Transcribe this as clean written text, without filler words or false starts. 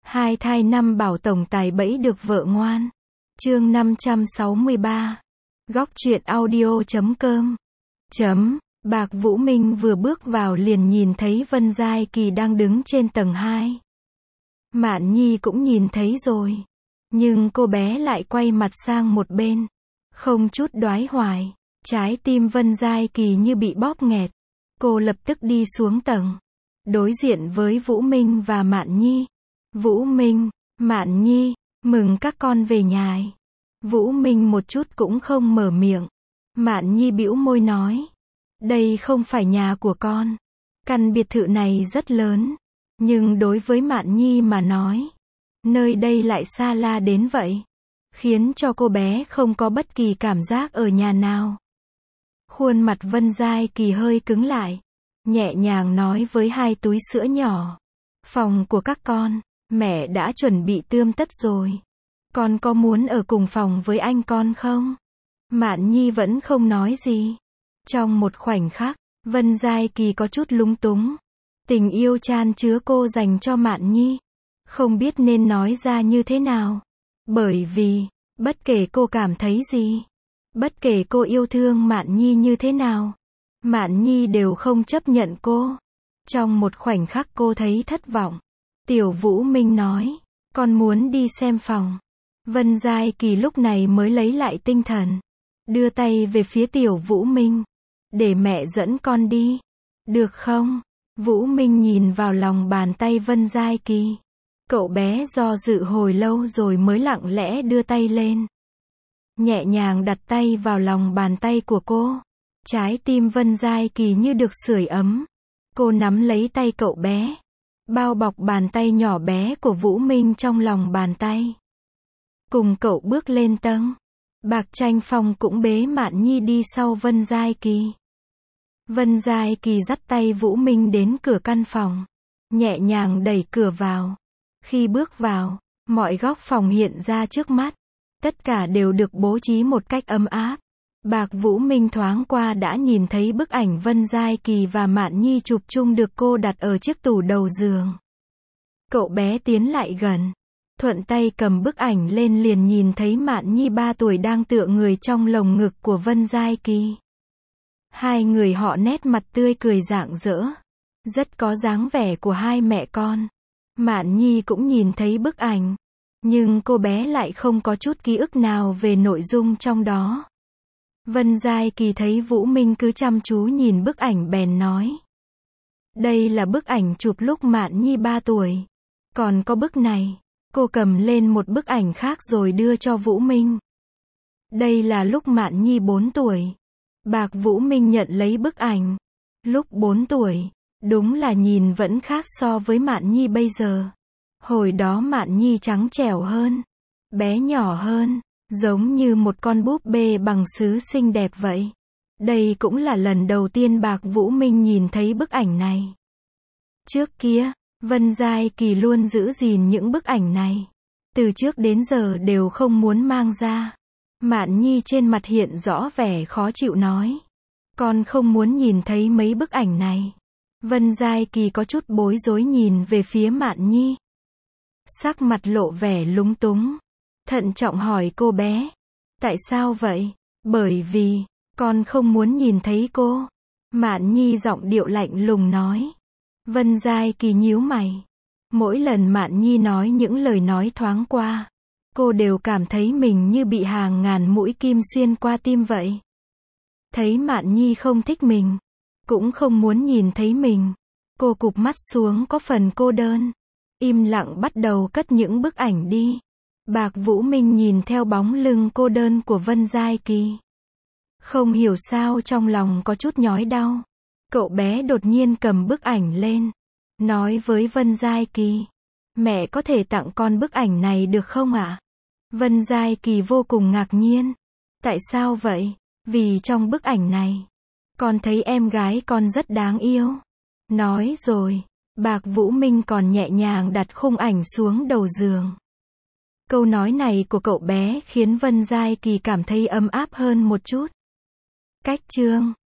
Hai thai năm bảo tổng tài bẫy được vợ ngoan. Chương 563. Góc truyện audio.com. Bạc Vũ Minh vừa bước vào liền nhìn thấy Vân Giai Kỳ đang đứng trên tầng 2. Mạn Nhi cũng nhìn thấy rồi. Nhưng cô bé lại quay mặt sang một bên. Không chút đoái hoài. Trái tim Vân Giai Kỳ như bị bóp nghẹt. Cô lập tức đi xuống tầng. Đối diện với Vũ Minh và Mạn Nhi. Vũ Minh, Mạn Nhi, mừng các con về nhà. Vũ Minh một chút cũng không mở miệng. Mạn Nhi bĩu môi nói. Đây không phải nhà của con. Căn biệt thự này rất lớn. Nhưng đối với Mạn Nhi mà nói, nơi đây lại xa la đến vậy. Khiến cho cô bé không có bất kỳ cảm giác ở nhà nào. Khuôn mặt Vân Giai Kỳ hơi cứng lại. Nhẹ nhàng nói với hai túi sữa nhỏ. Phòng của các con, mẹ đã chuẩn bị tươm tất rồi. Con có muốn ở cùng phòng với anh con không? Mạn Nhi vẫn không nói gì. Trong một khoảnh khắc, Vân Giai Kỳ có chút lúng túng. Tình yêu chan chứa cô dành cho Mạn Nhi. Không biết nên nói ra như thế nào. Bởi vì, bất kể cô cảm thấy gì, bất kể cô yêu thương Mạn Nhi như thế nào, Mạn Nhi đều không chấp nhận cô. Trong một khoảnh khắc cô thấy thất vọng. Tiểu Vũ Minh nói, con muốn đi xem phòng. Vân Giai Kỳ lúc này mới lấy lại tinh thần. Đưa tay về phía Tiểu Vũ Minh. Để mẹ dẫn con đi. Được không? Vũ Minh nhìn vào lòng bàn tay Vân Giai Kỳ. Cậu bé do dự hồi lâu rồi mới lặng lẽ đưa tay lên. Nhẹ nhàng đặt tay vào lòng bàn tay của cô. Trái tim Vân Giai Kỳ như được sưởi ấm. Cô nắm lấy tay cậu bé. Bao bọc bàn tay nhỏ bé của Vũ Minh trong lòng bàn tay. Cùng cậu bước lên tầng. Bạc Tranh Phong cũng bế Mạn Nhi đi sau Vân Giai Kỳ. Vân Giai Kỳ dắt tay Vũ Minh đến cửa căn phòng. Nhẹ nhàng đẩy cửa vào. Khi bước vào, mọi góc phòng hiện ra trước mắt. Tất cả đều được bố trí một cách ấm áp. Bạc Vũ Minh thoáng qua đã nhìn thấy bức ảnh Vân Giai Kỳ và Mạn Nhi chụp chung được cô đặt ở chiếc tủ đầu giường. Cậu bé tiến lại gần. Thuận tay cầm bức ảnh lên liền nhìn thấy Mạn Nhi 3 tuổi đang tựa người trong lồng ngực của Vân Giai Kỳ. Hai người họ nét mặt tươi cười rạng rỡ. Rất có dáng vẻ của hai mẹ con. Mạn Nhi cũng nhìn thấy bức ảnh. Nhưng cô bé lại không có chút ký ức nào về nội dung trong đó. Vân Giai Kỳ thấy Vũ Minh cứ chăm chú nhìn bức ảnh bèn nói. Đây là bức ảnh chụp lúc Mạn Nhi 3 tuổi. Còn có bức này. Cô cầm lên một bức ảnh khác rồi đưa cho Vũ Minh. Đây là lúc Mạn Nhi 4 tuổi. Bạc Vũ Minh nhận lấy bức ảnh. Lúc 4 tuổi, đúng là nhìn vẫn khác so với Mạn Nhi bây giờ. Hồi đó Mạn Nhi trắng trẻo hơn, bé nhỏ hơn, giống như một con búp bê bằng sứ xinh đẹp vậy. Đây cũng là lần đầu tiên Bạc Vũ Minh nhìn thấy bức ảnh này. Trước kia, Vân Giai Kỳ luôn giữ gìn những bức ảnh này. Từ trước đến giờ đều không muốn mang ra. Mạn Nhi trên mặt hiện rõ vẻ khó chịu nói. Con không muốn nhìn thấy mấy bức ảnh này. Vân Giai Kỳ có chút bối rối nhìn về phía Mạn Nhi. Sắc mặt lộ vẻ lúng túng. Thận trọng hỏi cô bé. Tại sao vậy? Bởi vì, con không muốn nhìn thấy cô. Mạn Nhi giọng điệu lạnh lùng nói. Vân Giai Kỳ nhíu mày. Mỗi lần Mạn Nhi nói những lời nói thoáng qua, cô đều cảm thấy mình như bị hàng ngàn mũi kim xuyên qua tim vậy. Thấy Mạn Nhi không thích mình, cũng không muốn nhìn thấy mình, cô cụp mắt xuống có phần cô đơn. Im lặng bắt đầu cất những bức ảnh đi. Bạc Vũ Minh nhìn theo bóng lưng cô đơn của Vân Giai Kỳ. Không hiểu sao trong lòng có chút nhói đau. Cậu bé đột nhiên cầm bức ảnh lên. Nói với Vân Giai Kỳ. Mẹ có thể tặng con bức ảnh này được không ạ? Vân Giai Kỳ vô cùng ngạc nhiên. Tại sao vậy? Vì trong bức ảnh này, con thấy em gái con rất đáng yêu. Nói rồi, Bạc Vũ Minh còn nhẹ nhàng đặt khung ảnh xuống đầu giường. Câu nói này của cậu bé khiến Vân Giai Kỳ cảm thấy ấm áp hơn một chút. Cách chương